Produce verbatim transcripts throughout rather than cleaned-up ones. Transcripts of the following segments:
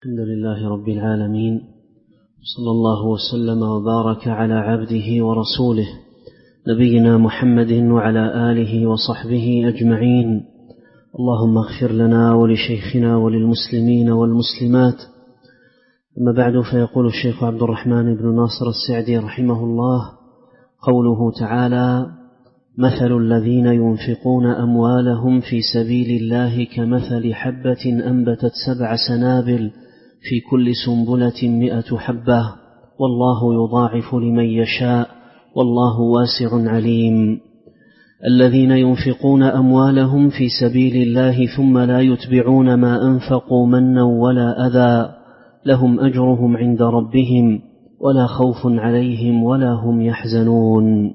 الحمد لله رب العالمين، صلى الله وسلم وبارك على عبده ورسوله نبينا محمد وعلى آله وصحبه أجمعين. اللهم اغفر لنا ولشيخنا وللمسلمين والمسلمات. أما بعد، فيقول الشيخ عبد الرحمن بن ناصر السعدي رحمه الله: قوله تعالى: مثل الذين ينفقون أموالهم في سبيل الله كمثل حبة أنبتت سبع سنابل في كل سنبلة مئة حبة والله يضاعف لمن يشاء والله واسع عليم. الذين ينفقون أموالهم في سبيل الله ثم لا يتبعون ما أنفقوا منا ولا أذى لهم أجرهم عند ربهم ولا خوف عليهم ولا هم يحزنون.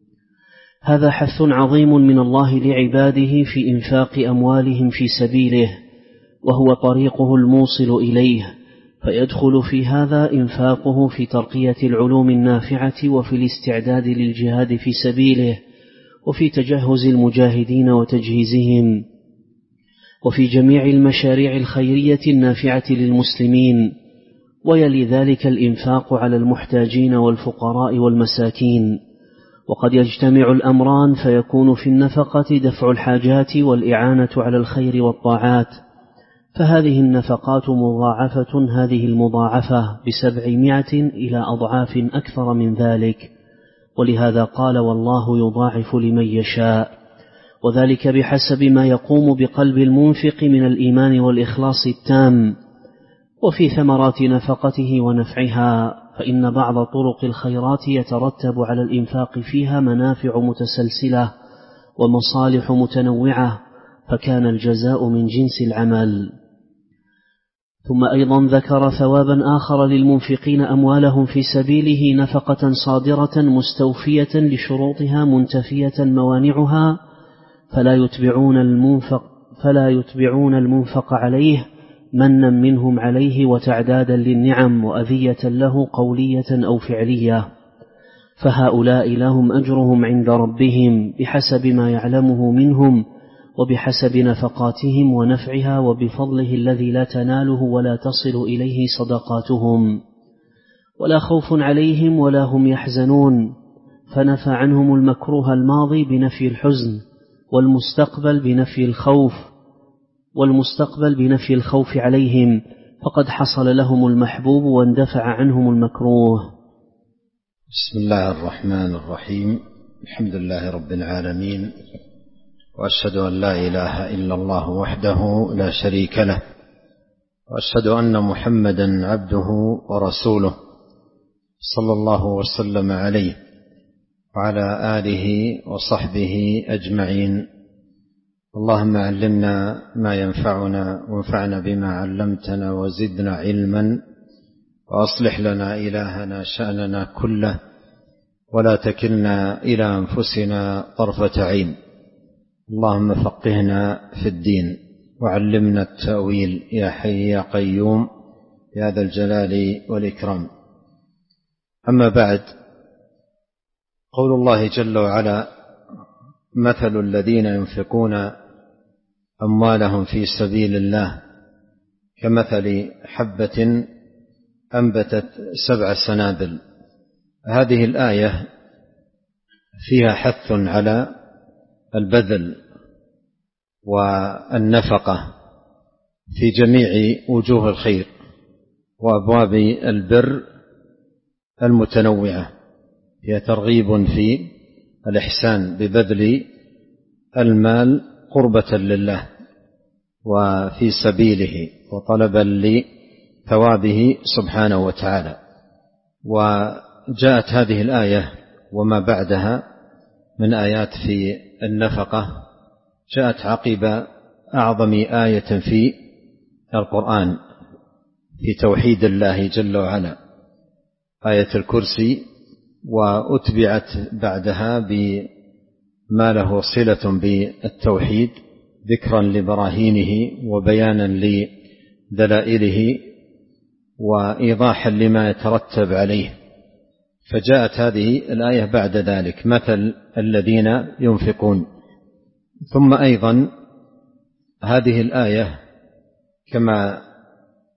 هذا حث عظيم من الله لعباده في إنفاق أموالهم في سبيله، وهو طريقه الموصل إليه، فيدخل في هذا إنفاقه في ترقية العلوم النافعة وفي الاستعداد للجهاد في سبيله، وفي تجهز المجاهدين وتجهيزهم، وفي جميع المشاريع الخيرية النافعة للمسلمين. ويلي ذلك الإنفاق على المحتاجين والفقراء والمساكين. وقد يجتمع الأمران، فيكون في النفقة دفع الحاجات والإعانة على الخير والطاعات، فهذه النفقات مضاعفة هذه المضاعفة بسبعمائة إلى أضعاف أكثر من ذلك. ولهذا قال: والله يضاعف لمن يشاء، وذلك بحسب ما يقوم بقلب المنفق من الإيمان والإخلاص التام، وفي ثمرات نفقته ونفعها، فإن بعض طرق الخيرات يترتب على الإنفاق فيها منافع متسلسلة ومصالح متنوعة، فكان الجزاء من جنس العمل. ثم أيضا ذكر ثوابا آخر للمنفقين أموالهم في سبيله: نفقة صادرة مستوفية لشروطها منتفية موانعها، فلا يتبعون المنفق, فلا يتبعون المنفق عليه منا منهم عليه وتعدادا للنعم وأذية له قولية أو فعلية، فهؤلاء لهم أجرهم عند ربهم بحسب ما يعلمه منهم وبحسب نفقاتهم ونفعها وبفضله الذي لا تناله ولا تصل إليه صدقاتهم، ولا خوف عليهم ولا هم يحزنون، فنفى عنهم المكروه الماضي بنفي الحزن، والمستقبل بنفي الخوف والمستقبل بنفي الخوف عليهم، فقد حصل لهم المحبوب واندفع عنهم المكروه. بسم الله الرحمن الرحيم. الحمد لله رب العالمين، وأشهد أن لا إله إلا الله وحده لا شريك له، وأشهد أن محمدا عبده ورسوله صلى الله وسلم عليه وعلى آله وصحبه أجمعين. اللهم علمنا ما ينفعنا وانفعنا بما علمتنا وزدنا علما، وأصلح لنا إلهنا شأننا كله، ولا تكلنا إلى أنفسنا طرفة عين. اللهم فقهنا في الدين وعلمنا التأويل يا حي يا قيوم يا ذا الجلال والإكرام. أما بعد، قول الله جل وعلا: مثل الذين ينفقون أموالهم في سبيل الله كمثل حبة أنبتت سبع سنابل. هذه الآية فيها حث على البذل والنفقة في جميع وجوه الخير وأبواب البر المتنوعة. هي ترغيب في الإحسان ببذل المال قربة لله وفي سبيله وطلبا لثوابه سبحانه وتعالى. وجاءت هذه الآية وما بعدها من آيات في النفقة جاءت عقب أعظم آية في القرآن في توحيد الله جل وعلا، آية الكرسي، وأتبعت بعدها بما له صلة بالتوحيد ذكرا لبراهينه وبيانا لدلائله وإيضاحا لما يترتب عليه. فجاءت هذه الآية بعد ذلك: مثل الذين ينفقون. ثم أيضا هذه الآية كما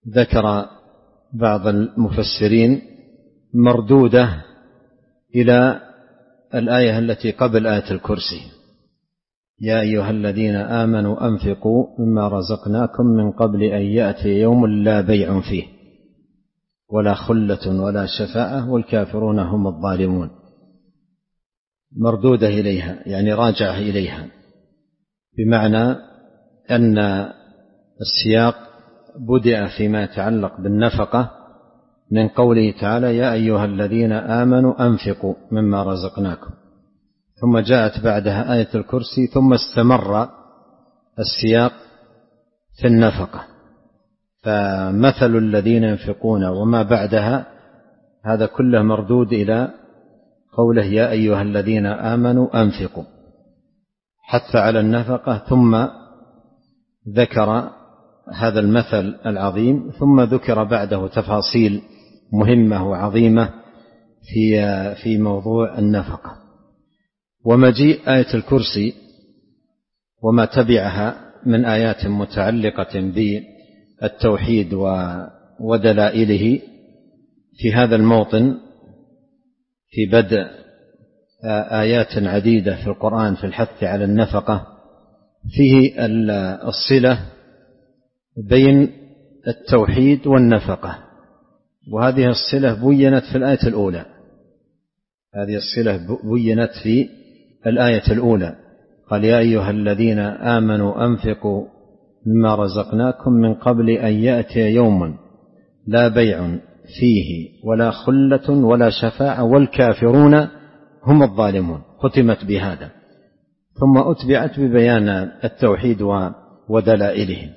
ذكر بعض المفسرين مردودة إلى الآية التي قبل آية الكرسي: يا أيها الذين آمنوا أنفقوا مما رزقناكم من قبل أن يأتي يوم لا بيع فيه ولا خلة ولا شفاعة والكافرون هم الظالمون. مردودة إليها يعني راجعة إليها، بمعنى أن السياق بدأ فيما يتعلق بالنفقة من قوله تعالى: يا أيها الذين آمنوا أنفقوا مما رزقناكم، ثم جاءت بعدها آية الكرسي، ثم استمر السياق في النفقة. فمثل الذين ينفقون وما بعدها هذا كله مردود إلى قوله: يا أيها الذين آمنوا أنفقوا، حث على النفقة، ثم ذكر هذا المثل العظيم، ثم ذكر بعده تفاصيل مهمة وعظيمة في في موضوع النفقة. ومجيء آية الكرسي وما تبعها من آيات متعلقة بالتوحيد ودلائله في هذا الموطن في بدء آيات عديدة في القرآن في الحث على النفقة، فيه الصلة بين التوحيد والنفقة، وهذه الصلة بينت في الآية الأولى. هذه الصلة بينت في الآية الأولى، قال: يا أيها الذين آمنوا أنفقوا مما رزقناكم من قبل أن يأتي يوم لا بيع فيه ولا خلة ولا شفاعة والكافرون هم الظالمون. ختمت بهذا، ثم أتبعت ببيان التوحيد ودلائله.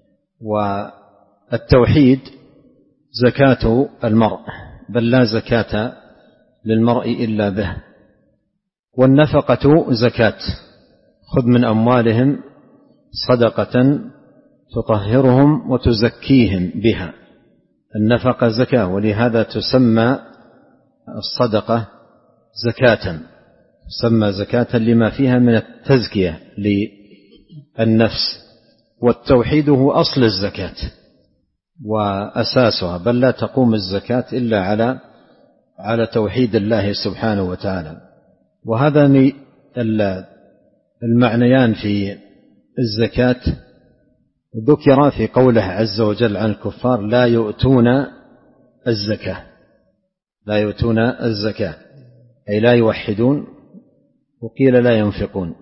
والتوحيد زكاة المرء، بل لا زكاة للمرء إلا به. والنفقة زكاة: خذ من أموالهم صدقة تطهرهم وتزكيهم بها. النفقة زكاة، ولهذا تسمى الصدقة زكاة، تسمى زكاة لما فيها من التزكية للنفس. والتوحيد هو أصل الزكاة وأساسها، بل لا تقوم الزكاة إلا على على توحيد الله سبحانه وتعالى. وهذان المعنيان في الزكاة ذكر في قوله عز وجل عن الكفار: لا يؤتون الزكاة، لا يؤتون الزكاة أي لا يوحدون، وقيل لا ينفقون.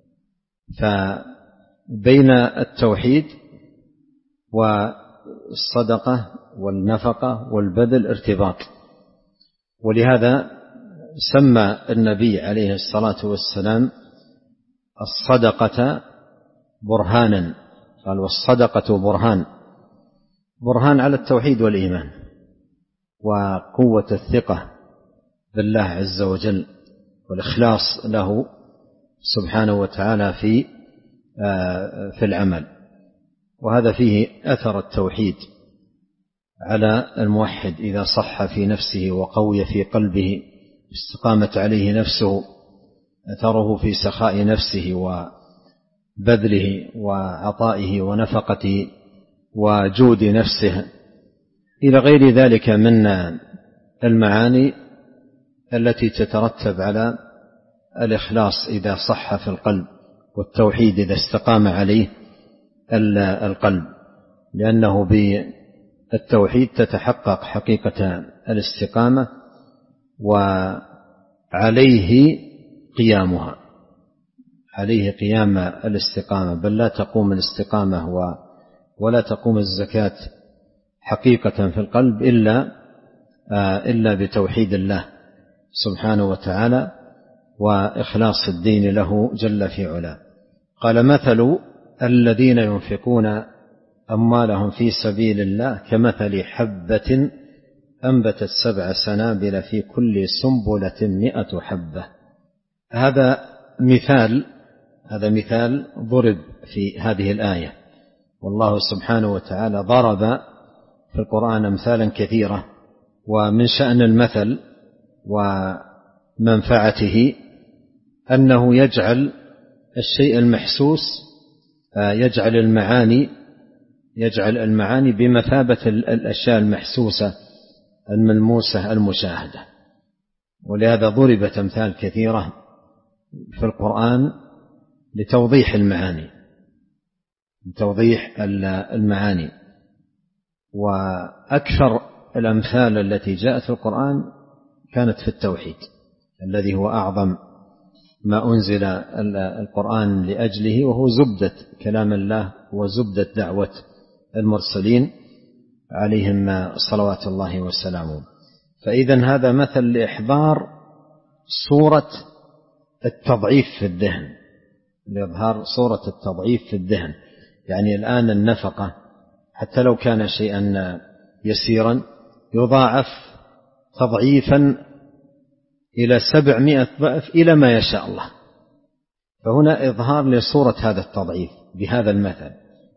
فبين التوحيد والصدقة والنفقة والبذل ارتباط، ولهذا سمى النبي عليه الصلاة والسلام الصدقة برهانا، قال: والصدقة برهان، برهان على التوحيد والإيمان وقوة الثقة بالله عز وجل والإخلاص له سبحانه وتعالى في في العمل. وهذا فيه أثر التوحيد على الموحد إذا صح في نفسه وقوي في قلبه، استقامت عليه نفسه، أثره في سخاء نفسه وبذله وعطائه ونفقته وجود نفسه، إلى غير ذلك من المعاني التي تترتب على الإخلاص إذا صح في القلب، والتوحيد إذا استقام عليه القلب، لأنه بالتوحيد تتحقق حقيقة الاستقامة وعليه قيامها، عليه قيام الاستقامة، بل لا تقوم الاستقامة ولا تقوم الزكاة حقيقة في القلب إلا إلا بتوحيد الله سبحانه وتعالى وإخلاص الدين له جل في علاه. قال: مثل الذين ينفقون أموالهم في سبيل الله كمثل حبة أنبتت سبع سنابل في كل سنبلة مئة حبة. هذا مثال هذا مثال ضرب في هذه الآية، والله سبحانه وتعالى ضرب في القرآن أمثالا كثيرة، ومن شأن المثل ومنفعته أنه يجعل الشيء المحسوس، يجعل المعاني يجعل المعاني بمثابة الأشياء المحسوسة الملموسة المشاهدة. ولهذا ضربت أمثال كثيرة في القرآن لتوضيح المعاني لتوضيح المعاني وأكثر الأمثال التي جاءت في القرآن كانت في التوحيد الذي هو أعظم ما أنزل القرآن لأجله، وهو زبدة كلام الله وزبدة دعوة المرسلين عليهم صلوات الله وسلامه. فإذن هذا مثل لإحضار صورة التضعيف في الذهن، لإظهار صورة التضعيف في الذهن. يعني الآن النفقة حتى لو كان شيئا يسيرا يضاعف تضعيفا إلى سبعمائة ضعف إلى ما يشاء الله. فهنا إظهار لصورة هذا التضعيف بهذا المثل،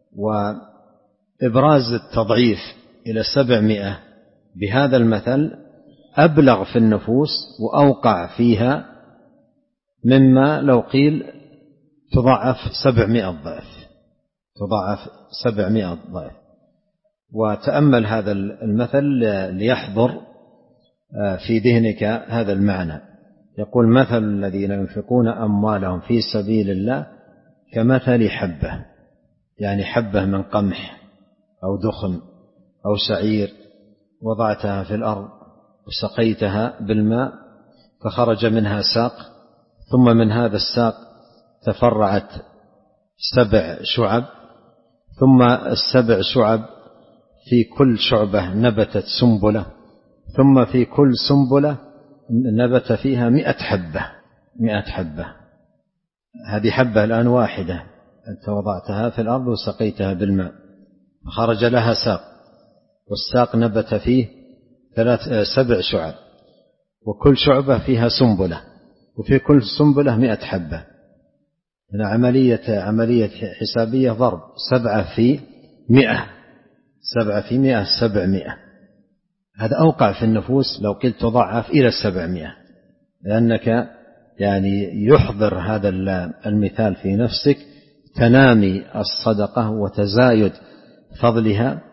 وإبراز التضعيف إلى سبعمائة بهذا المثل أبلغ في النفوس وأوقع فيها مما لو قيل تضاعف سبعمائة ضعف تضاعف سبعمائة ضعف. وتأمل هذا المثل ليحضر في ذهنك هذا المعنى. يقول: مثل الذين ينفقون أموالهم في سبيل الله كمثل حبة، يعني حبة من قمح أو دخن أو شعير وضعتها في الأرض وسقيتها بالماء فخرج منها ساق، ثم من هذا الساق تفرعت سبع شعب، ثم السبع شعب في كل شعبة نبتت سنبلة، ثم في كل سنبلة نبت فيها مئة حبة مئة حبة. هذه حبة الآن واحدة أنت وضعتها في الأرض وسقيتها بالماء فخرج لها ساق، والساق نبت فيه ثلاث سبع شعب، وكل شعبة فيها سنبلة، وفي كل سنبلة مئة حبة. هنا عملية عملية حسابية ضرب سبعة في مئة سبعة في مئة سبعمائة. هذا أوقع في النفوس لو قلت تضاعف إلى السبعمائة، لأنك يعني يحضر هذا المثال في نفسك تنامي الصدقة وتزايد فضلها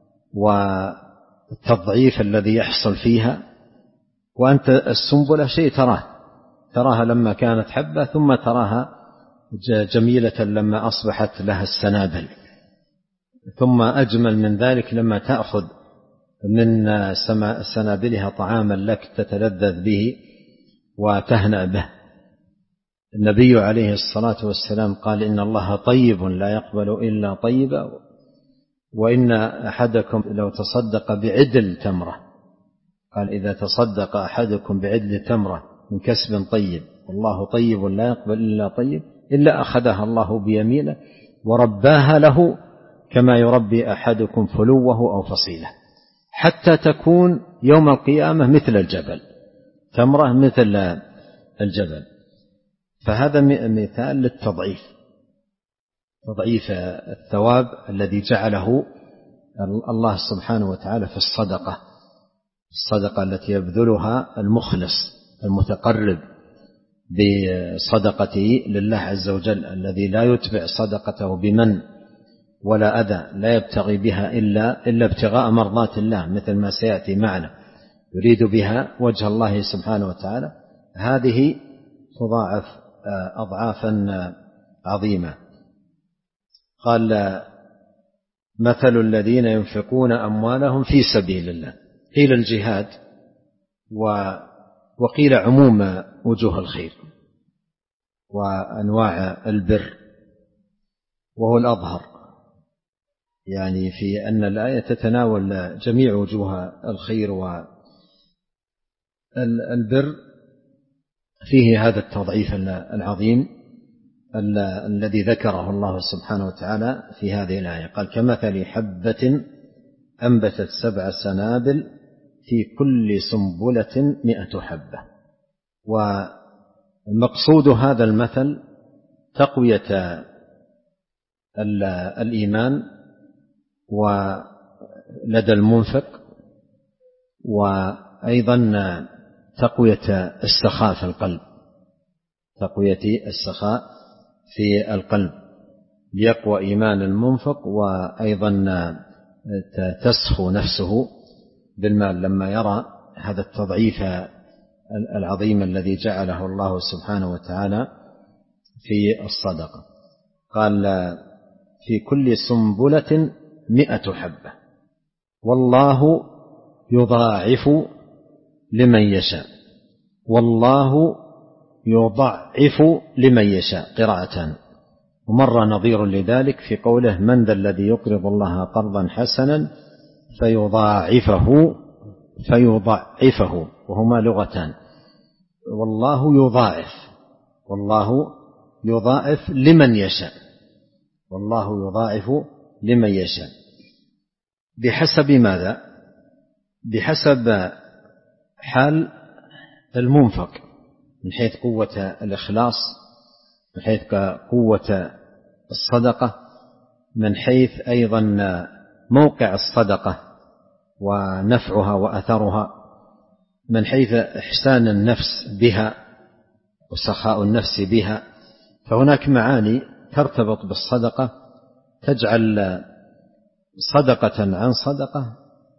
والتضعيف الذي يحصل فيها. وأنت السنبلة شيء تراه تراها لما كانت حبة، ثم تراها جميلة لما أصبحت لها السنابل، ثم أجمل من ذلك لما تأخذ من سنابلها طعاما لك تتلذذ به وتهنأ به. النبي عليه الصلاة والسلام قال: إن الله طيب لا يقبل إلا طيبا، وإن أحدكم لو تصدق بعدل تمرة، قال: إذا تصدق أحدكم بعدل تمرة من كسب طيب والله طيب لا يقبل إلا طيب، إلا أخذها الله بيمينه ورباها له كما يربي أحدكم فلوه أو فصيله، حتى تكون يوم القيامة مثل الجبل، تمرة مثل الجبل. فهذا مثال للتضعيف، تضعيف الثواب الذي جعله الله سبحانه وتعالى في الصدقة الصدقة التي يبذلها المخلص المتقرب بصدقته لله عز وجل، الذي لا يتبع صدقته بمن ولا أذى، لا يبتغي بها إلا, إلا ابتغاء مرضات الله، مثل ما سيأتي معنا، يريد بها وجه الله سبحانه وتعالى. هذه تضاعف أضعافا عظيمة. قال: مثل الذين ينفقون أموالهم في سبيل الله، قيل الجهاد وقيل عموم وجوه الخير وأنواع البر، وهو الأظهر، يعني في أن الآية تتناول جميع وجوه الخير والبر. فيه هذا التضعيف العظيم الذي ذكره الله سبحانه وتعالى في هذه الآية. قال: كمثل حبة أنبتت سبع سنابل في كل سنبلة مئة حبة. والمقصود هذا المثل تقوية الإيمان ولدى المنفق، وأيضا تقوية السخاء في القلب تقوية السخاء في القلب ليقوى إيمان المنفق، وأيضا تسخو نفسه بالمال لما يرى هذا التضعيف العظيم الذي جعله الله سبحانه وتعالى في الصدقة. قال في كل سنبلة مئة حبة والله يضاعف لمن يشاء، والله يضعف لمن يشاء قراءتان. ومر نظير لذلك في قوله من ذا الذي يقرض الله قرضا حسنا فيضاعفه فيضعفه وهما لغتان. والله يضاعف، والله يضاعف لمن يشاء، والله يضاعف لمن يشاء بحسب ماذا؟ بحسب حال المنفق من حيث قوة الإخلاص، من حيث قوة الصدقة، من حيث أيضا موقع الصدقة ونفعها وأثرها، من حيث إحسان النفس بها وسخاء النفس بها. فهناك معاني ترتبط بالصدقة تجعل صدقة عن صدقة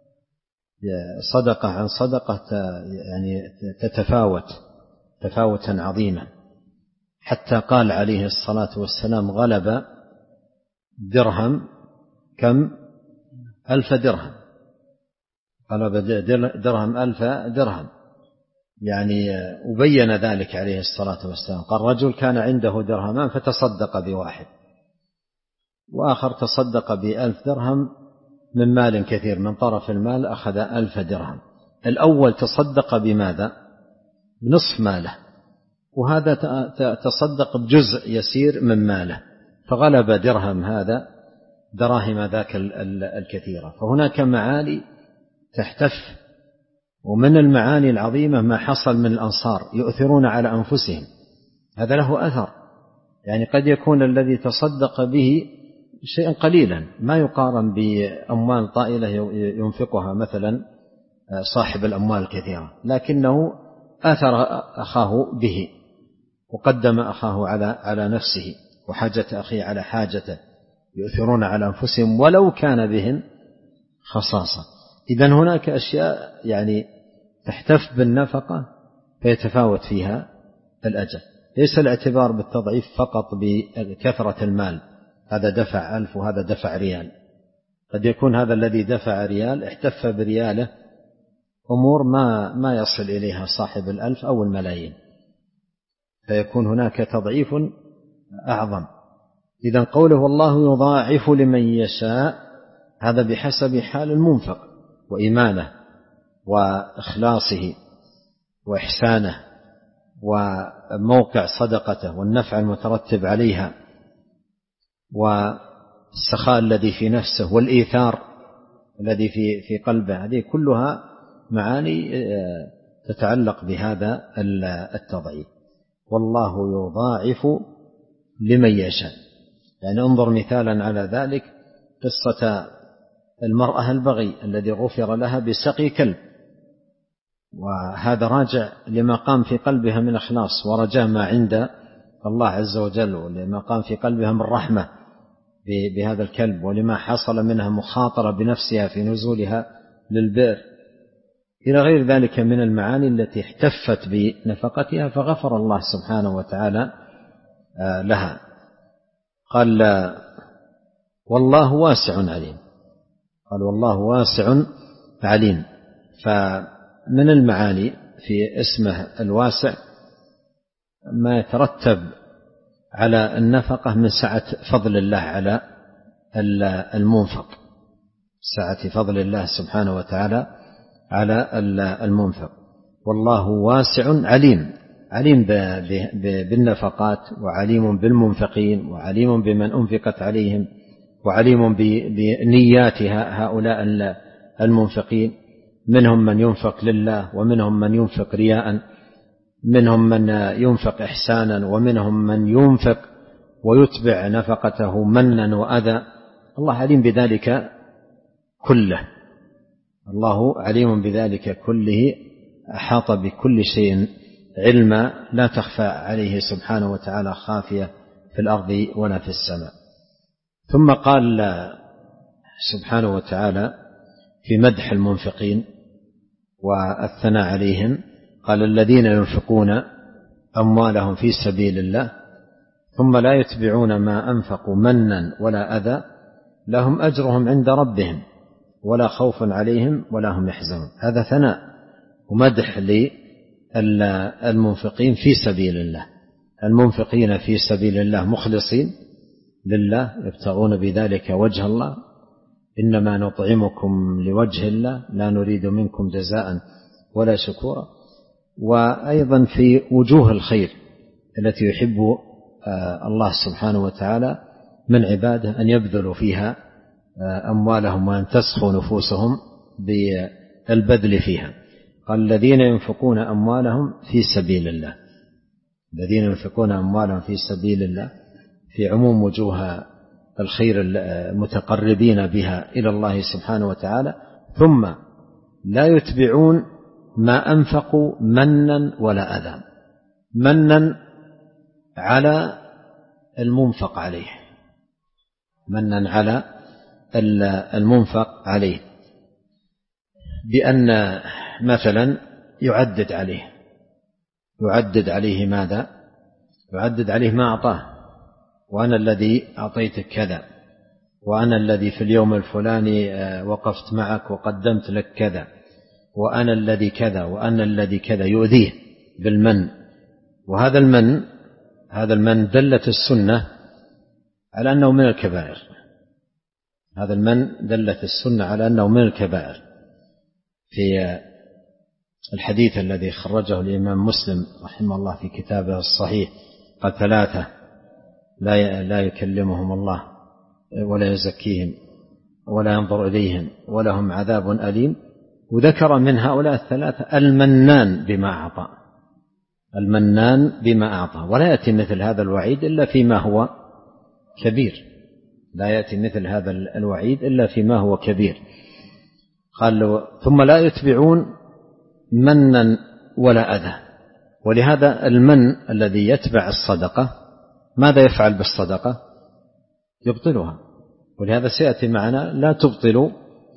صدقة عن صدقة يعني تتفاوت تفاوتا عظيما، حتى قال عليه الصلاة والسلام غلب درهم كم ألف درهم، غلب درهم ألف درهم، يعني وبين ذلك عليه الصلاة والسلام. قال رجل كان عنده درهمان فتصدق بواحد، وآخر تصدق بألف درهم من مال كثير، من طرف المال أخذ ألف درهم. الأول تصدق بماذا؟ بنصف ماله، وهذا تصدق بجزء يسير من ماله، فغلب درهم هذا دراهم ذاك الكثيرة. فهناك معاني تحتف، ومن المعاني العظيمة ما حصل من الأنصار يؤثرون على أنفسهم، هذا له أثر. يعني قد يكون الذي تصدق به شيئا قليلا ما يقارن بأموال طائلة ينفقها مثلا صاحب الأموال الكثيرة، لكنه آثر أخاه به وقدم أخاه على على نفسه وحاجة أخيه على حاجته، يؤثرون على أنفسهم ولو كان بهم خصاصة. إذن هناك أشياء يعني تحتف بالنفقة فيتفاوت فيها الأجر. ليس الاعتبار بالتضعيف فقط بكثرة المال، هذا دفع ألف وهذا دفع ريال، قد يكون هذا الذي دفع ريال احتف برياله أمور ما ما يصل إليها صاحب الألف أو الملايين، فيكون هناك تضعيف أعظم. إذن قوله والله يضاعف لمن يشاء هذا بحسب حال المنفق وإيمانه وإخلاصه وإحسانه وموقع صدقته والنفع المترتب عليها والسخاء الذي في نفسه والإيثار الذي في في قلبه. هذه كلها معاني تتعلق بهذا التضعيف. والله يضاعف لمن يشاء. يعني انظر مثالا على ذلك قصة المرأة البغي الذي غفر لها بسقي كلب، وهذا راجع لما قام في قلبها من إخلاص ورجاء ما عند الله عز وجل، ولما قام في قلبها من رحمة بهذا الكلب، ولما حصل منها مخاطرة بنفسها في نزولها للبئر إلى غير ذلك من المعاني التي احتفت بنفقتها، فغفر الله سبحانه وتعالى لها. قال والله واسع عليم، قال والله واسع عليم. فمن المعاني في اسمه الواسع ما يترتب على النفقة من سعة فضل الله على المنفق، سعة فضل الله سبحانه وتعالى على المنفق. والله واسع عليم، عليم بالنفقات وعليم بالمنفقين وعليم بمن أنفقت عليهم وعليم بنيات هؤلاء المنفقين. منهم من ينفق لله ومنهم من ينفق رياء، منهم من ينفق إحسانا ومنهم من ينفق ويتبع نفقته منا وأذى. الله عليم بذلك كله، الله عليم بذلك كله، أحاط بكل شيء علما لا تخفى عليه سبحانه وتعالى خافية في الأرض ولا في السماء. ثم قال سبحانه وتعالى في مدح المنفقين والثناء عليهم، قال الذين ينفقون أموالهم في سبيل الله ثم لا يتبعون ما أنفقوا منا ولا أذى لهم أجرهم عند ربهم ولا خوف عليهم ولا هم يحزنون. هذا ثناء ومدح للمنفقين في سبيل الله، المنفقين في سبيل الله مخلصين لله يبتغون بذلك وجه الله، إنما نطعمكم لوجه الله لا نريد منكم جزاء ولا شكورا. وأيضا في وجوه الخير التي يحب الله سبحانه وتعالى من عباده أن يبذلوا فيها أموالهم وأن تسخوا نفوسهم بالبذل فيها. قال الذين ينفقون أموالهم في سبيل الله، الذين ينفقون أموالهم في سبيل الله في عموم وجوه الخير المتقربين بها إلى الله سبحانه وتعالى، ثم لا يتبعون ما أنفقوا منا ولا أذى. منا على المنفق عليه، منا على المنفق عليه بأن مثلا يعدد عليه يعدد عليه ماذا؟ يعدد عليه ما أعطاه، وأنا الذي أعطيتك كذا، وأنا الذي في اليوم الفلاني وقفت معك وقدمت لك كذا، وأنا الذي كذا وأنا الذي كذا، يؤذيه بالمن. وهذا المن هذا المن دلت السنة على أنه من الكبائر، هذا المن دلت السنة على أنه من الكبائر. في الحديث الذي خرجه الإمام مسلم رحمه الله في كتابه الصحيح قال ثلاثة لا لا يكلمهم الله ولا يزكيهم ولا ينظر إليهم ولهم عذاب أليم، وذكر من هؤلاء الثلاثة المنان بما أعطى، المنان بما أعطى. ولا يأتي مثل هذا الوعيد إلا فيما هو كبير، لا يأتي مثل هذا الوعيد إلا فيما هو كبير. قال ثم لا يتبعون منا ولا أذى. ولهذا المن الذي يتبع الصدقة ماذا يفعل بالصدقة؟ يبطلها. ولهذا سيأتي معنا لا تبطلوا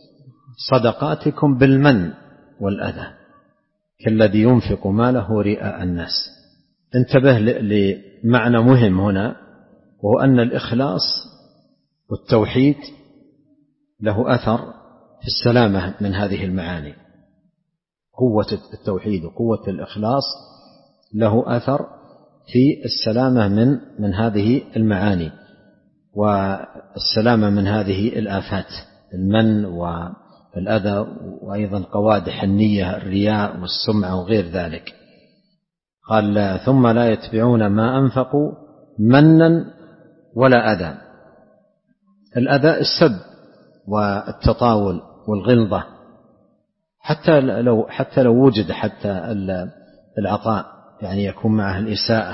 صدقاتكم بالمن والأذى كالذي ينفق ماله رئاء الناس. انتبه لمعنى مهم هنا، وهو أن الإخلاص والتوحيد له أثر في السلامة من هذه المعاني. قوة التوحيد وقوة الإخلاص له أثر في السلامة من من هذه المعاني والسلامة من هذه الآفات، المن والأذى، وأيضا قوادح النية الرياء والسمعة وغير ذلك. قال ثم لا يتبعون ما أنفقوا منا ولا أذى. الأذى السب والتطاول والغلظة، حتى لو حتى لو وجد حتى العطاء يعني يكون معه الإساءة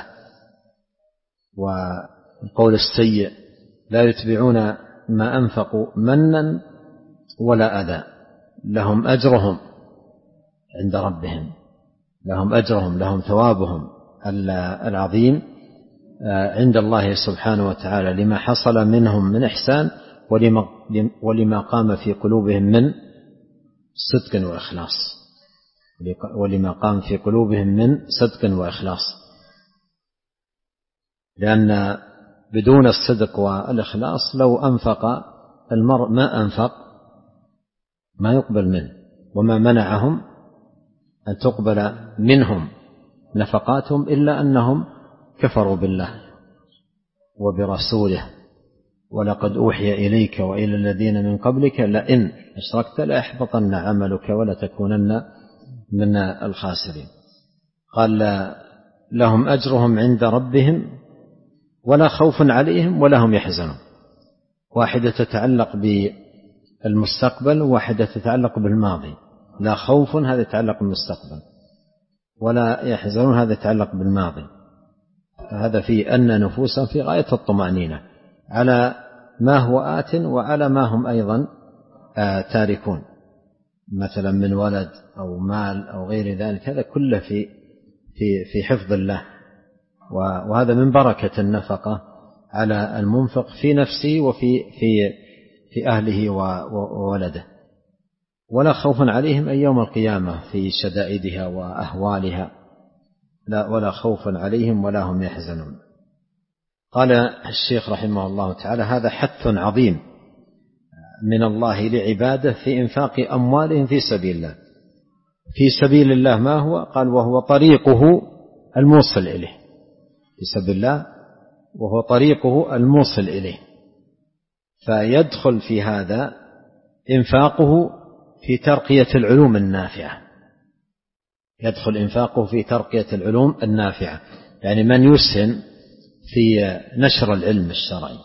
والقول السيء. لا يتبعون ما أنفقوا منا ولا أذى لهم أجرهم عند ربهم، لهم أجرهم لهم ثوابهم العظيم عند الله سبحانه وتعالى لما حصل منهم من إحسان ولما, ولما قام في قلوبهم من صدق وإخلاص، ولما قام في قلوبهم من صدق وإخلاص. لأن بدون الصدق والإخلاص لو أنفق المرء ما أنفق ما يقبل منه، وما منعهم أن تقبل منهم نفقاتهم إلا أنهم كفروا بالله وبرسوله. ولقد أوحي إليك وإلى الذين من قبلك لئن أشركت ليحبطن عملك ولتكونن من الخاسرين. قال لهم أجرهم عند ربهم ولا خوف عليهم ولا هم يحزنون. واحدة تتعلق بالمستقبل وواحدة تتعلق بالماضي. لا خوف هذا يتعلق بالمستقبل، ولا يحزنون هذا يتعلق بالماضي. هذا في أن نفوسهم في غاية الطمأنينة على ما هو آت وعلى ما هم أيضا تاركون، مثلا من ولد أو مال أو غير ذلك، هذا كله في في في حفظ الله. وهذا من بركة النفقة على المنفق في نفسه وفي في في أهله وولده، ولا خوف عليهم أي يوم القيامة في شدائدها وأهوالها، لا ولا خوف عليهم ولا هم يحزنون. قال الشيخ رحمه الله تعالى: هذا حث عظيم من الله لعباده في إنفاق أموالهم في سبيل الله. في سبيل الله ما هو؟ قال: وهو طريقه الموصل إليه. في سبيل الله وهو طريقه الموصل إليه، فيدخل في هذا إنفاقه في ترقية العلوم النافعة، يدخل إنفاقه في ترقية العلوم النافعة، يعني من يسهم في نشر العلم الشرعي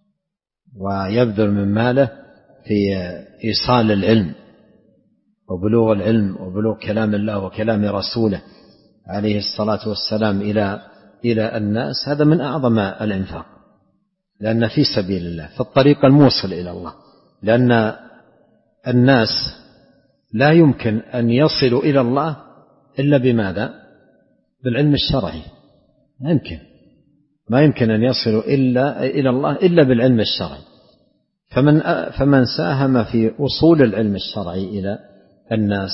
ويبذل من ماله في إيصال العلم وبلوغ العلم وبلوغ كلام الله وكلام رسوله عليه الصلاة والسلام إلى إلى الناس، هذا من أعظم الإنفاق، لأن في سبيل الله في الطريق الموصل إلى الله. لأن الناس لا يمكن أن يصلوا إلى الله إلا بماذا؟ بالعلم الشرعي. ما يمكن ما يمكن أن يصلوا إلا إلى الله إلا بالعلم الشرعي. فمن فمن ساهم في وصول العلم الشرعي إلى الناس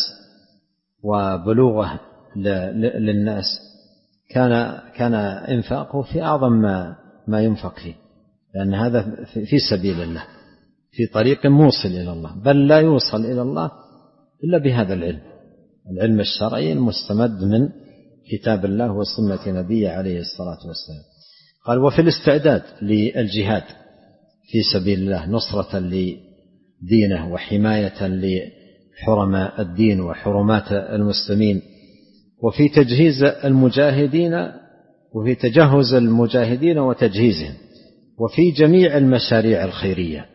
وبلوغه للناس كان كان إنفاقه في أعظم ما ما ينفق فيه، لأن هذا في سبيل الله في طريق موصل إلى الله، بل لا يوصل إلى الله إلا بهذا العلم العلم الشرعي المستمد من كتاب الله وسنة نبيه عليه الصلاة والسلام. قال: وفي الاستعداد للجهاد في سبيل الله نصرة لدينه وحماية لحرم الدين وحرمات المسلمين، وفي تجهيز المجاهدين وفي تجهز المجاهدين وتجهيزهم، وفي جميع المشاريع الخيرية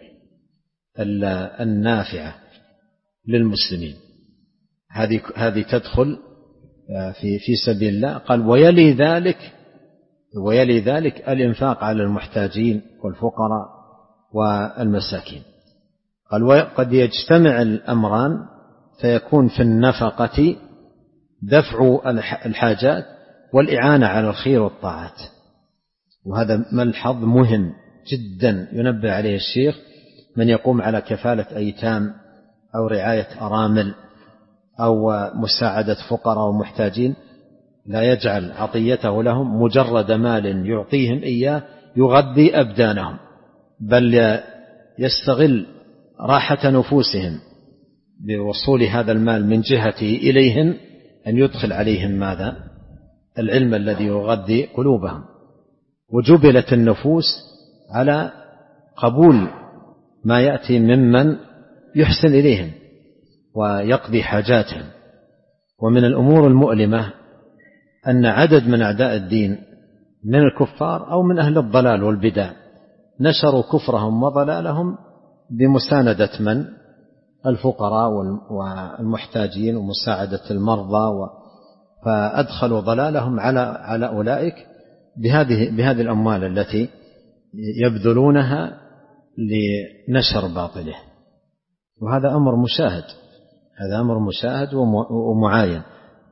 النافعة للمسلمين. هذه هذه تدخل في في سبيل الله. قال: ويلي ذلك ويلي ذلك الإنفاق على المحتاجين والفقراء والمساكين. قال: وقد يجتمع الأمران فيكون في النفقة دفع الحاجات والإعانة على الخير والطاعات. وهذا ملحظ مهم جدا ينبه عليه الشيخ: من يقوم على كفالة أيتام أو رعاية أرامل أو مساعدة فقراء ومحتاجين لا يجعل عطيته لهم مجرد مال يعطيهم إياه يغذي أبدانهم، بل يستغل راحة نفوسهم بوصول هذا المال من جهته إليهم، أن يدخل عليهم ماذا؟ العلم الذي يغذي قلوبهم. وجبلت النفوس على قبول ما يأتي ممن يحسن إليهم ويقضي حاجاتهم. ومن الأمور المؤلمة أن عدد من أعداء الدين من الكفار أو من أهل الضلال والبدع نشروا كفرهم وضلالهم بمساندة من؟ الفقراء والمحتاجين ومساعدة المرضى، فأدخلوا ضلالهم على على أولئك بهذه بهذه الأموال التي يبذلونها لنشر باطله. وهذا أمر مشاهد هذا أمر مشاهد ومعاين.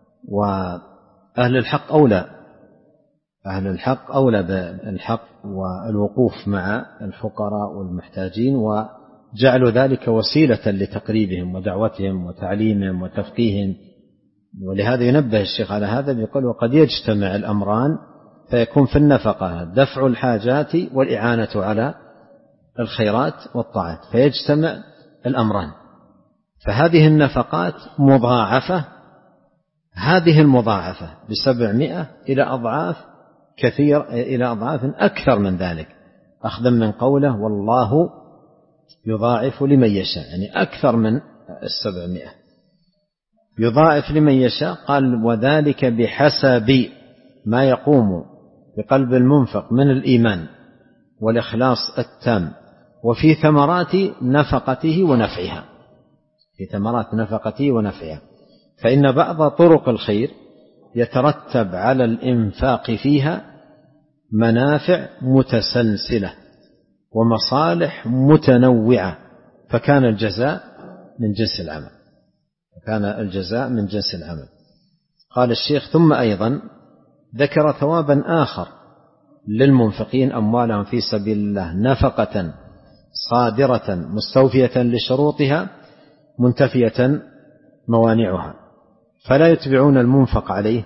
وأهل الحق أولى أهل الحق أولى بالحق والوقوف مع الفقراء والمحتاجين، وجعلوا ذلك وسيلة لتقريبهم ودعوتهم وتعليمهم وتفقيههم. ولهذا ينبه الشيخ على هذا بيقول: وقد يجتمع الأمران فيكون في النفقة دفع الحاجات والإعانة على الخيرات والطاعات، فيجتمع الأمران. فهذه النفقات مضاعفة، هذه المضاعفة بسبعمائة إلى أضعاف كثير إلى أضعاف أكثر من ذلك، أخذا من قوله: والله يضاعف لمن يشاء، يعني أكثر من السبعمائة يضاعف لمن يشاء. قال: وذلك بحسب ما يقوم بقلب المنفق من الإيمان والإخلاص التام، وفي ثمرات نفقته ونفعها في ثمرات نفقته ونفعها. فإن بعض طرق الخير يترتب على الإنفاق فيها منافع متسلسلة ومصالح متنوعة، فكان الجزاء من جنس العمل فكان الجزاء من جنس العمل. قال الشيخ: ثم أيضا ذكر ثوابا آخر للمنفقين أموالهم في سبيل الله نفقة صادرة مستوفية لشروطها منتفية موانعها، فلا يتبعون المنفق عليه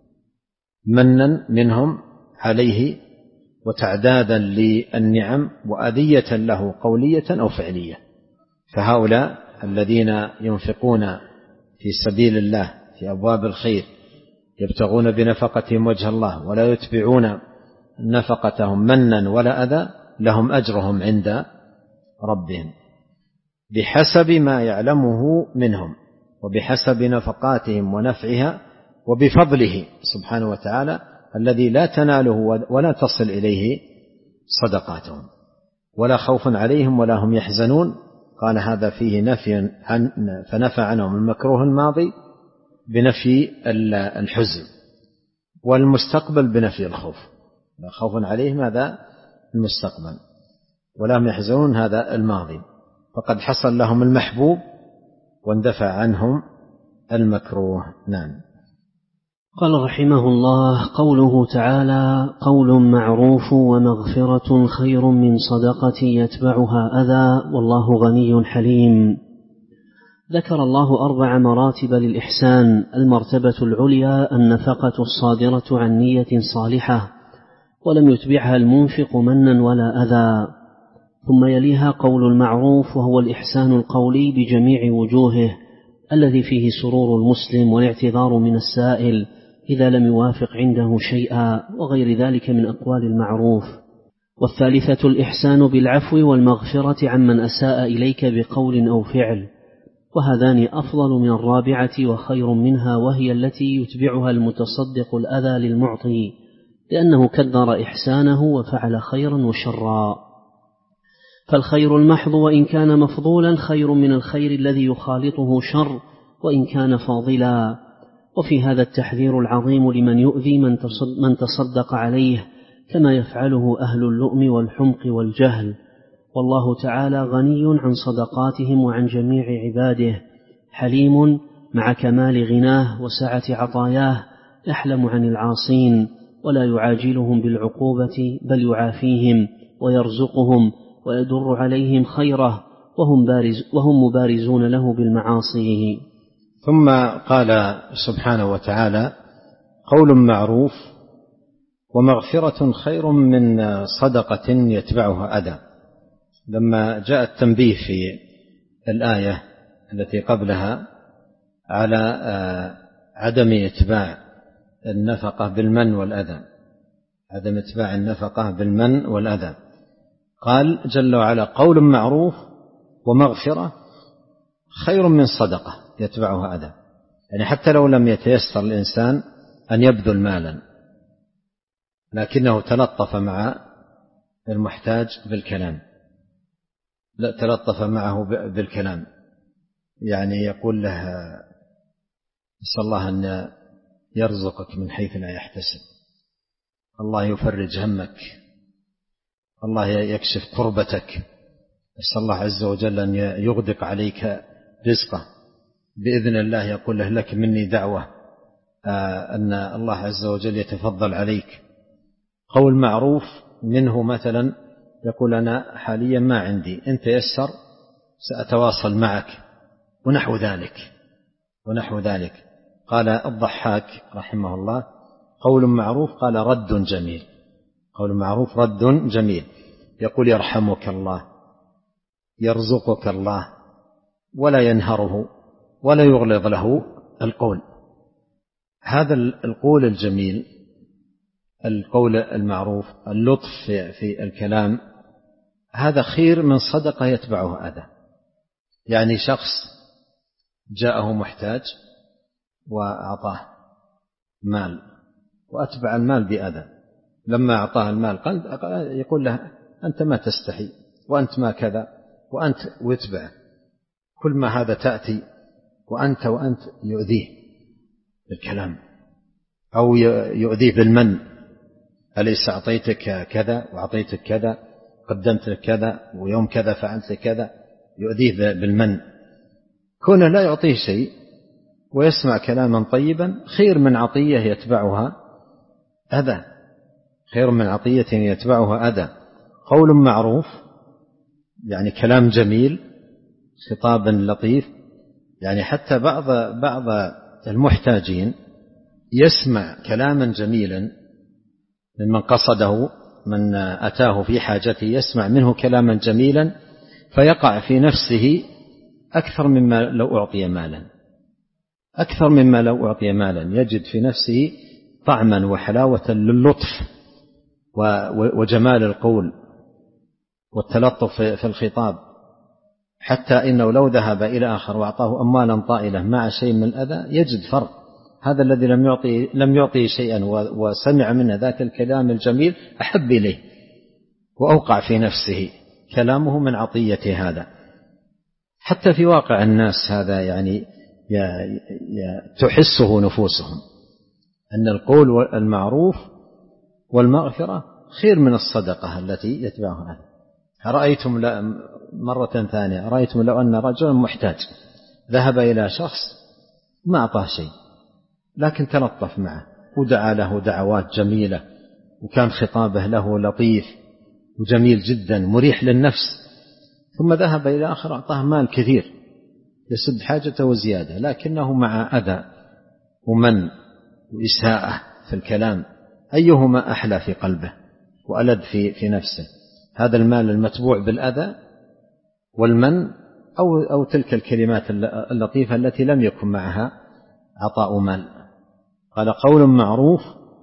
منا منهم عليه وتعدادا للنعم وأذية له قولية أو فعلية. فهؤلاء الذين ينفقون في سبيل الله في أبواب الخير يبتغون بنفقتهم وجه الله ولا يتبعون نفقتهم منا ولا أذى لهم أجرهم عند ربهم بحسب ما يعلمه منهم وبحسب نفقاتهم ونفعها وبفضله سبحانه وتعالى الذي لا تناله ولا تصل إليه صدقاتهم، ولا خوف عليهم ولا هم يحزنون. قال هذا فيه نفي عن فنفى عنهم المكروه الماضي بنفي الحزن، والمستقبل بنفي الخوف. لا خوف عليهم هذا المستقبل، ولا هم يحزنون هذا الماضي، فقد حصل لهم المحبوب واندفع عنهم المكروه. نعم. قال رحمه الله: قوله تعالى: قول معروف ومغفرة خير من صدقة يتبعها أذى والله غني حليم. ذكر الله أربع مراتب للإحسان. المرتبة العليا النفقة الصادرة عن نية صالحة ولم يتبعها المنفق منا ولا أذى. ثم يليها قول المعروف وهو الإحسان القولي بجميع وجوهه الذي فيه سرور المسلم والاعتذار من السائل إذا لم يوافق عنده شيئا وغير ذلك من أقوال المعروف. والثالثة الإحسان بالعفو والمغفرة عمن أساء إليك بقول أو فعل، وهذان أفضل من الرابعة وخير منها، وهي التي يتبعها المتصدق الأذى للمعطي لأنه كدر إحسانه وفعل خيرا وشرا. فالخير المحض وإن كان مفضولا خير من الخير الذي يخالطه شر وإن كان فاضلا. وفي هذا التحذير العظيم لمن يؤذي من تصدق عليه كما يفعله أهل اللؤم والحمق والجهل، والله تعالى غني عن صدقاتهم وعن جميع عباده، حليم مع كمال غناه وسعة عطاياه، يحلم عن العاصين ولا يعاجلهم بالعقوبة بل يعافيهم ويرزقهم ويدر عليهم خيره وهم, بارز وهم مبارزون له بالمعاصي. ثم قال سبحانه وتعالى: قول معروف ومغفرة خير من صدقة يتبعها أذى. لما جاء التنبيه في الآية التي قبلها على عدم اتباع النفقة بالمن والأذى، عدم اتباع النفقة بالمن والأذى، قال جل وعلا: قول معروف ومغفرة خير من صدقة يتبعها أذى. يعني حتى لو لم يتيسر الإنسان أن يبذل مالا لكنه تلطف مع المحتاج بالكلام، لا تلطف معه بالكلام، يعني يقول له: نسأل الله أن يرزقك من حيث لا يحتسب، الله يفرج همك، الله يكشف كربتك، نسأل الله عز وجل أن يغدق عليك رزقه بإذن الله. يقول له: لك مني دعوة أن الله عز وجل يتفضل عليك. قول معروف منه مثلا يقول: أنا حاليا ما عندي، إن تيسر سأتواصل معك، ونحو ذلك ونحو ذلك. قال الضحاك رحمه الله: قول معروف قال رد جميل، قول معروف رد جميل. يقول: يرحمك الله، يرزقك الله، ولا ينهره ولا يغلظ له القول. هذا القول الجميل، القول المعروف، اللطف في الكلام، هذا خير من صدقة يتبعه أذى. يعني شخص جاءه محتاج وأعطاه مال وأتبع المال بأذى، لما أعطاه المال قال يقول له: أنت ما تستحي، وأنت ما كذا، وأنت ويتبع كل ما هذا تأتي وأنت وأنت يؤذيه بالكلام أو يؤذيه بالمن: أليس أعطيتك كذا وأعطيتك كذا، قدمت لك كذا، ويوم كذا فعلت كذا، يؤذيه بالمن. كونه لا يعطيه شيء ويسمع كلاما طيبا خير من عطية يتبعها أذى، خير من عطية يتبعها أذى. قول معروف يعني كلام جميل، خطاب لطيف، يعني حتى بعض بعض المحتاجين يسمع كلاما جميلا ممن قصده، من أتاه في حاجته يسمع منه كلاما جميلا فيقع في نفسه أكثر مما لو أعطي مالا، أكثر مما لو أعطي مالا، يجد في نفسه طعما وحلاوة للطف وجمال القول والتلطف في الخطاب، حتى إنه لو ذهب إلى آخر وأعطاه أموالا طائلة مع شيء من الأذى يجد فرق. هذا الذي لم يعطي لم يعطيه شيئا وسمع منه ذاك الكلام الجميل أحب إليه وأوقع في نفسه كلامه من عطية هذا. حتى في واقع الناس هذا يعني تحسه نفوسهم أن القول المعروف والمغفرة خير من الصدقة التي يتبعها. رأيتم مرة ثانية رأيتم لو أن رجلا محتاج ذهب إلى شخص ما أعطاه شيء لكن تلطف معه ودعا له دعوات جميلة وكان خطابه له لطيف وجميل جدا مريح للنفس، ثم ذهب إلى آخر أعطاه مال كثير يسد حاجته وزيادة، لكنه مع أذى ومن وإساءة في الكلام، أيهما أحلى في قلبه وألد في في نفسه؟ هذا المال المتبوع بالأذى والمن أو أو تلك الكلمات اللطيفة التي لم يكن معها عطاء مال؟ قال غول معروف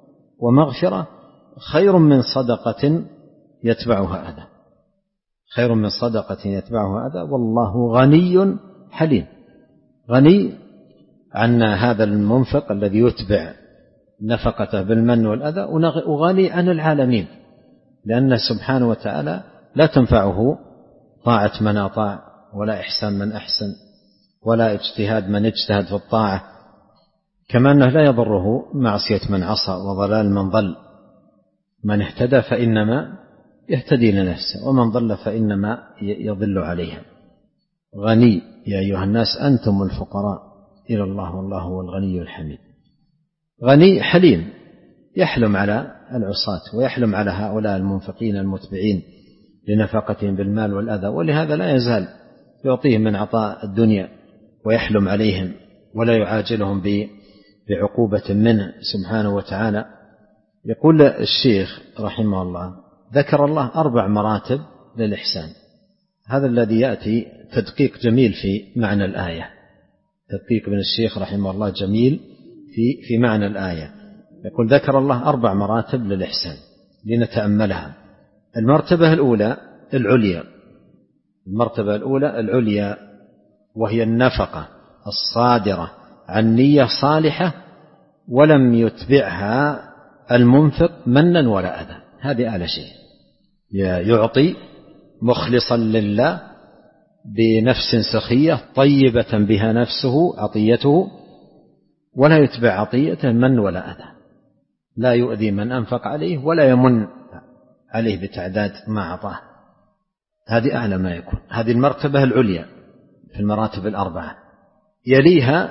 ومغفرة خير من صدقة يتبعها أذى، خير من صدقة يتبعها أذى، والله غني حليم. غني عن هذا المنفق الذي يتبع نفقته بالمن والأذى، وغني عن العالمين، لأن سبحانه وتعالى لا تنفعه طاعة من أطاع ولا إحسان من أحسن ولا اجتهاد من اجتهد في الطاعة، كما أنه لا يضره معصية من عصى وضلال من ضل. من اهتدى فإنما يهتدي لنفسه ومن ضل فإنما يضل عليها. غني يا أيها الناس أنتم الفقراء إلى الله والله هو الغني الحميد. غني حليم يحلم على العصاة ويحلم على هؤلاء المنفقين المتبعين لنفقتهم بالمال والأذى، ولهذا لا يزال يعطيهم من عطاء الدنيا ويحلم عليهم ولا يعاجلهم بعقوبة منه سبحانه وتعالى. يقول الشيخ رحمه الله ذكر الله أربع مراتب للإحسان. هذا الذي يأتي تدقيق جميل في معنى الآية، تدقيق من الشيخ رحمه الله جميل في في معنى الآية. يقول ذكر الله أربع مراتب للإحسان لنتأملها. المرتبة الأولى العليا، المرتبة الأولى العليا وهي النفقة الصادرة عن نية صالحة ولم يتبعها المنفق منا ولا أذى، هذه أعلى شيء. يعطي مخلصا لله بنفس سخية طيبة بها نفسه عطيته، ولا يتبع عطيته من ولا أذى، لا يؤذي من أنفق عليه ولا يمن عليه بتعداد ما أعطاه. هذه أعلى ما يكون، هذه المرتبة العليا في المراتب الأربعة. يليها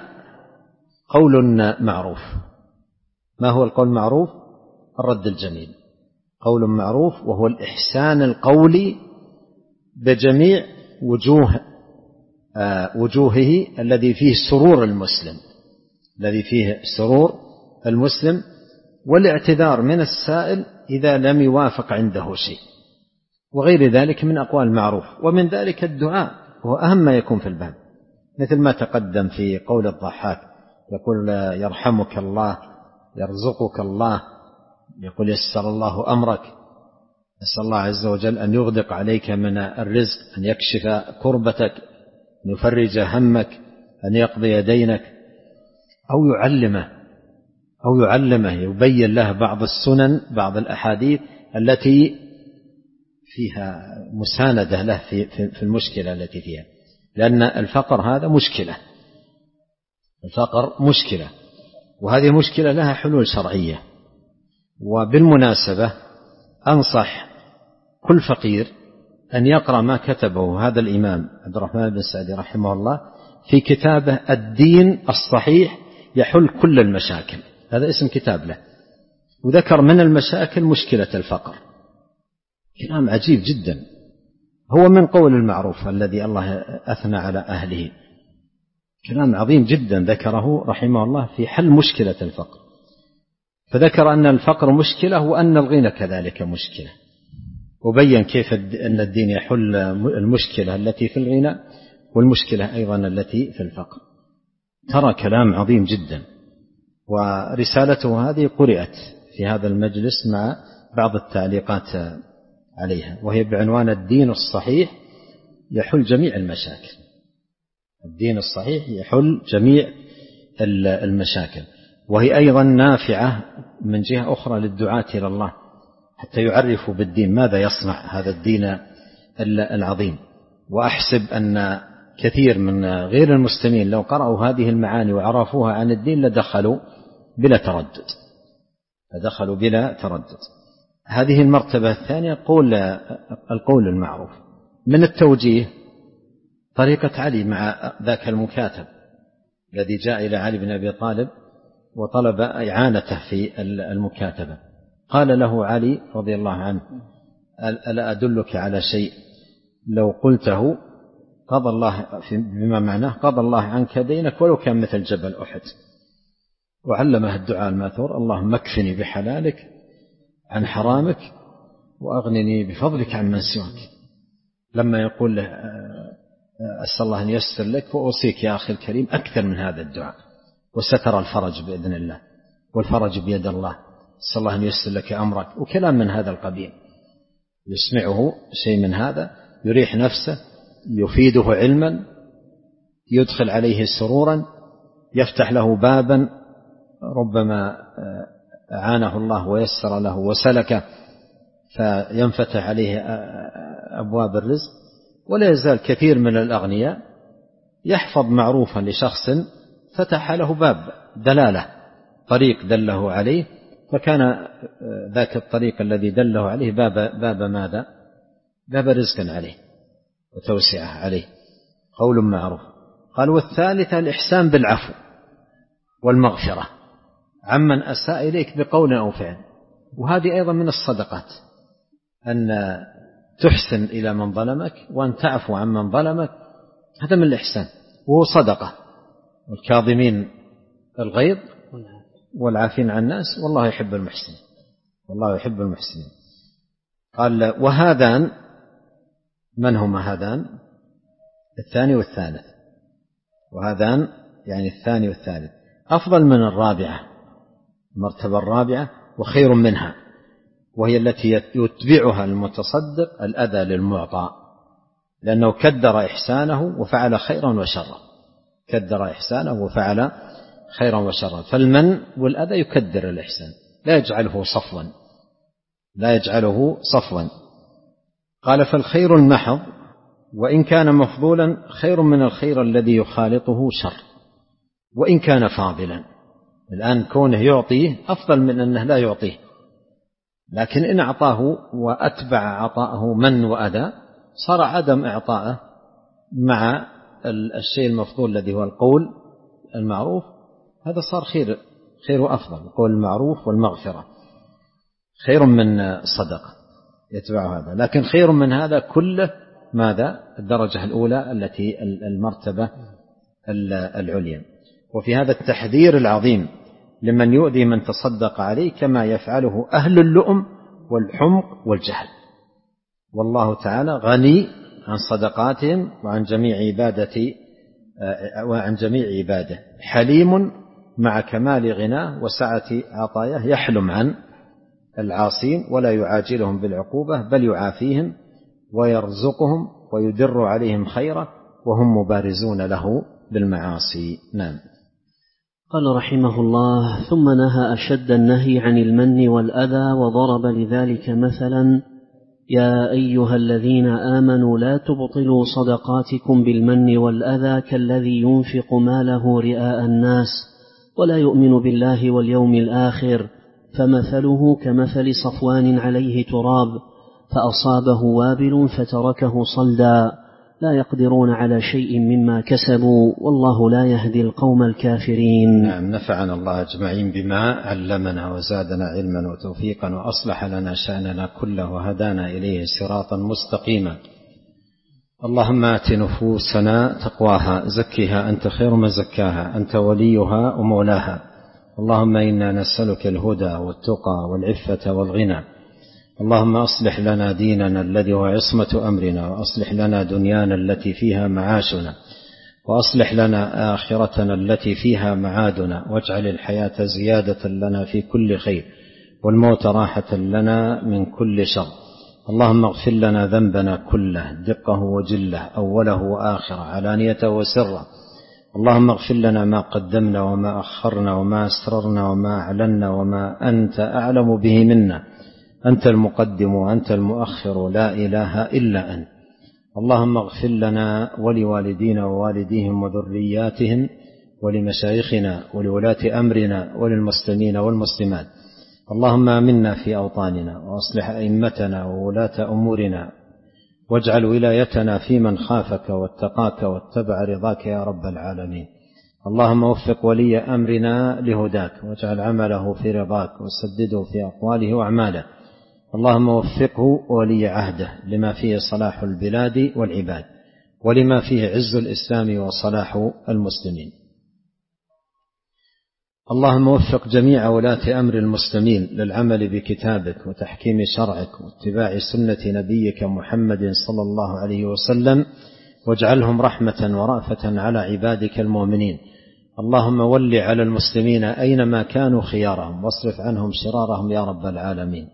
قول معروف. ما هو القول المعروف؟ الرد الجميل. قول معروف وهو الإحسان القولي بجميع وجوه آه وجوهه الذي فيه سرور المسلم، الذي فيه سرور المسلم، والاعتذار من السائل إذا لم يوافق عنده شيء، وغير ذلك من أقوال المعروف. ومن ذلك الدعاء وهو أهم ما يكون في الباب، مثل ما تقدم في قول الضحاك يقول يرحمك الله، يرزقك الله، يقول يسر الله أمرك، نسأل الله عز وجل أن يغدق عليك من الرزق، أن يكشف كربتك، أن يفرج همك، أن يقضي دينك، أو يعلمه أو يعلمه يبين له بعض السنن، بعض الأحاديث التي فيها مساندة له في في المشكلة التي فيها، لأن الفقر هذا مشكلة، الفقر مشكلة، وهذه مشكلة لها حلول شرعية. وبالمناسبة أنصح كل فقير أن يقرأ ما كتبه هذا الإمام عبد الرحمن بن سعدي رحمه الله في كتابه الدين الصحيح يحل كل المشاكل، هذا اسم كتاب له، وذكر من المشاكل مشكلة الفقر. كلام عجيب جدا، هو من قول المعروف الذي الله أثنى على أهله. كلام عظيم جدا ذكره رحمه الله في حل مشكلة الفقر، فذكر أن الفقر مشكلة وأن الغنى كذلك مشكلة، وبين كيف أن الدين يحل المشكلة التي في الغنى والمشكلة أيضا التي في الفقر. ترى كلام عظيم جدا، ورسالته هذه قرأت في هذا المجلس مع بعض التعليقات عليها، وهي بعنوان الدين الصحيح يحل جميع المشاكل. الدين الصحيح يحل جميع المشاكل، وهي أيضا نافعة من جهة أخرى للدعاة إلى الله حتى يعرفوا بالدين ماذا يصنع هذا الدين العظيم. وأحسب أن كثير من غير المسلمين لو قرأوا هذه المعاني وعرفوها عن الدين لدخلوا بلا تردد لدخلوا بلا تردد. هذه المرتبة الثانية قول القول المعروف. من التوجيه طريقة علي مع ذاك المكاتب الذي جاء إلى علي بن أبي طالب وطلب إعانته في المكاتبة. قال له علي رضي الله عنه: ألا أدلك على شيء لو قلته قضى الله بما معناه قضى الله عنك دينك ولو كان مثل جبل أحد. وعلمه الدعاء الماثور: اللهم اكفني بحلالك عن حرامك وأغنني بفضلك عن من سواك. لما يقول له أسأل الله أن ييسر لك، وأوصيك يا أخي الكريم أكثر من هذا الدعاء، وسترى الفرج بإذن الله، والفرج بيد الله، أسأل الله أن ييسر لك أمرك، وكلام من هذا القبيل يسمعه شيء من هذا يريح نفسه، يفيده علما، يدخل عليه سرورا، يفتح له بابا ربما أعانه الله ويسر له وسلكه فينفتح عليه أبواب الرزق. ولا يزال كثير من الأغنياء يحفظ معروفا لشخص فتح له باب دلالة، طريق دله عليه، فكان ذاك الطريق الذي دله عليه باب, باب ماذا؟ باب رزق عليه وتوسعه عليه. قول معروف. قال: والثالثة الإحسان بالعفو والمغفرة عمن أساء إليك بقول أو فعل. وهذه أيضا من الصدقات، أن تحسن إلى من ظلمك وأن تعفو عن من ظلمك، هذا من الإحسان وهو صدقة. والكاظمين الغيظ والعافين عن الناس والله يحب المحسنين، والله يحب المحسنين. قال: وهذان، من هما هذان؟ الثاني والثالث. وهذان يعني الثاني والثالث أفضل من الرابعة، المرتبة الرابعة، وخير منها، وهي التي يتبعها المتصدق الأذى للمعطى، لأنه كدر إحسانه وفعل خيرا وشرا، كدر إحسانه وفعل خيرا وشرا. فالمن والأذى يكدر الإحسان، لا يجعله صفوا، لا يجعله صفوا. قال: فالخير المحض وإن كان مفضولا خير من الخير الذي يخالطه شر وإن كان فاضلا. الآن كونه يعطيه أفضل من أنه لا يعطيه، لكن إن أعطاه وأتبع عطاءه من وأذى صار عدم إعطاءه مع الشيء المفضول الذي هو القول المعروف، هذا صار خير خير وأفضل. القول المعروف والمغفرة خير من صدقة يتبع هذا، لكن خير من هذا كله ماذا؟ الدرجة الأولى التي المرتبة العليا. وفي هذا التحذير العظيم لمن يؤذي من تصدق عليه كما يفعله أهل اللؤم والحمق والجهل. والله تعالى غني عن صدقاتهم وعن جميع عبادة وعن جميع عباده، حليم مع كمال غناه وسعة عطاياه، يحلم عن العاصين ولا يعاجلهم بالعقوبة بل يعافيهم ويرزقهم ويدر عليهم خيرا وهم مبارزون له بالمعاصي. نعم. قال رحمه الله: ثم نهى أشد النهي عن المن والأذى، وضرب لذلك مثلا: يا أيها الذين آمنوا لا تبطلوا صدقاتكم بالمن والأذى كالذي ينفق ماله رئاء الناس ولا يؤمن بالله واليوم الآخر، فمثله كمثل صفوان عليه تراب فأصابه وابل فتركه صلدا، لا يقدرون على شيء مما كسبوا والله لا يهدي القوم الكافرين. نعم، نفعنا الله أجمعين بما علمنا وزادنا علما وتوفيقا وأصلح لنا شأننا كله وهدانا إليه صراطا مستقيما. اللهم آت نفوسنا تقواها زكها أنت خير من زكاها أنت وليها ومولاها. اللهم إنا نسألك الهدى والتقى والعفة والغنى. اللهم أصلح لنا ديننا الذي هو عصمة أمرنا وأصلح لنا دنيانا التي فيها معاشنا وأصلح لنا آخرتنا التي فيها معادنا واجعل الحياة زيادة لنا في كل خير والموت راحة لنا من كل شر. اللهم اغفر لنا ذنبنا كله دقه وجله أوله وآخره علانيته وسره. اللهم اغفر لنا ما قدمنا وما أخرنا وما أسررنا وما أعلنا وما أنت أعلم به منا. أنت المقدم وأنت المؤخر لا إله إلا أنت. اللهم اغفر لنا ولوالدينا ووالديهم وذرياتهم ولمشايخنا ولولاة أمرنا وللمسلمين والمسلمات. اللهم آمنا في أوطاننا وأصلح أئمتنا وولاة أمورنا واجعل ولايتنا في من خافك واتقاك واتبع رضاك يا رب العالمين. اللهم وفق ولي أمرنا لهداك واجعل عمله في رضاك وسدده في أقواله وأعماله. اللهم وفقه ولي عهده لما فيه صلاح البلاد والعباد ولما فيه عز الإسلام وصلاح المسلمين. اللهم وفق جميع ولاة أمر المسلمين للعمل بكتابك وتحكيم شرعك واتباع سنة نبيك محمد صلى الله عليه وسلم واجعلهم رحمة ورأفة على عبادك المؤمنين. اللهم ول على المسلمين أينما كانوا خيارهم واصرف عنهم شرارهم يا رب العالمين.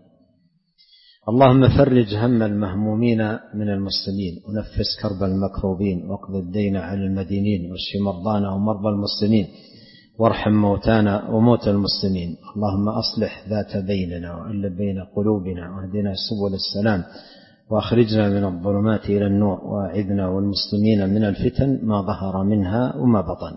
اللهم فرج هم المهمومين من المسلمين ونفس كرب المكروبين واقض الدين عن المدينين واشف مرضانا ومرضى المسلمين وارحم موتانا وموتى المسلمين. اللهم أصلح ذات بيننا وألف بين قلوبنا واهدنا سبل السلام وأخرجنا من الظلمات إلى النور وأعذنا والمسلمين من الفتن ما ظهر منها وما بطن.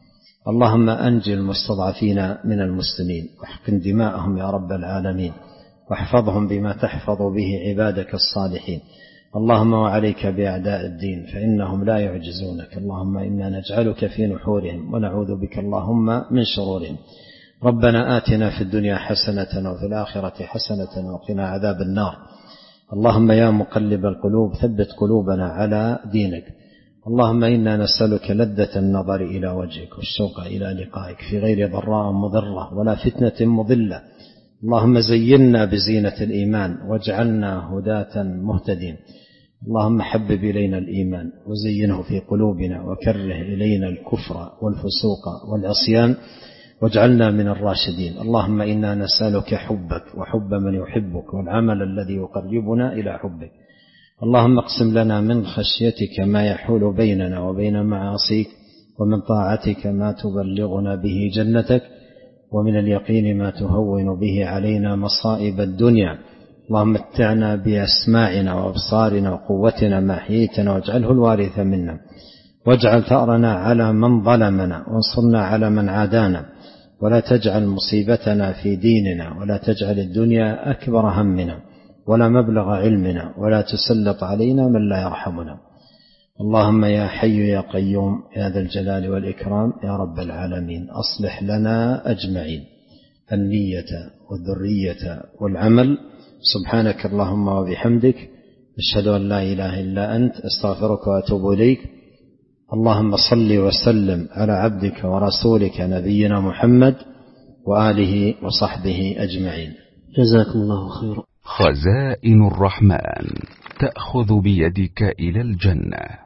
اللهم أنجي المستضعفين من المسلمين واحقن دماءهم يا رب العالمين واحفظهم بما تحفظ به عبادك الصالحين. اللهم وعليك بأعداء الدين فإنهم لا يعجزونك. اللهم إنا نجعلك في نحورهم ونعوذ بك اللهم من شرورهم. ربنا آتنا في الدنيا حسنة وفي الآخرة حسنة وقنا عذاب النار. اللهم يا مقلب القلوب ثبت قلوبنا على دينك. اللهم إنا نسألك لذة النظر إلى وجهك والشوق إلى لقائك في غير ضراء مضرة ولا فتنة مضلة. اللهم زينا بزينة الإيمان واجعلنا هداة مهتدين. اللهم حبب إلينا الإيمان وزينه في قلوبنا وكره إلينا الكفر والفسوق والعصيان واجعلنا من الراشدين. اللهم إنا نسألك حبك وحب من يحبك والعمل الذي يقربنا إلى حبك. اللهم اقسم لنا من خشيتك ما يحول بيننا وبين معاصيك ومن طاعتك ما تبلغنا به جنتك ومن اليقين ما تهون به علينا مصائب الدنيا. اللهم متعنا بأسماعنا وأبصارنا وقوتنا ما أحييتنا واجعله الوارث منا واجعل ثأرنا على من ظلمنا وانصرنا على من عادانا ولا تجعل مصيبتنا في ديننا ولا تجعل الدنيا أكبر همنا ولا مبلغ علمنا ولا تسلط علينا من لا يرحمنا. اللهم يا حي يا قيوم يا ذا الجلال والإكرام يا رب العالمين أصلح لنا أجمعين النية والذرية والعمل. سبحانك اللهم وبحمدك أشهد أن لا إله إلا أنت أستغفرك وأتوب إليك. اللهم صل وسلم على عبدك ورسولك نبينا محمد وآله وصحبه أجمعين. جزاكم الله خيرا. خزائن الرحمن تأخذ بيدك إلى الجنة.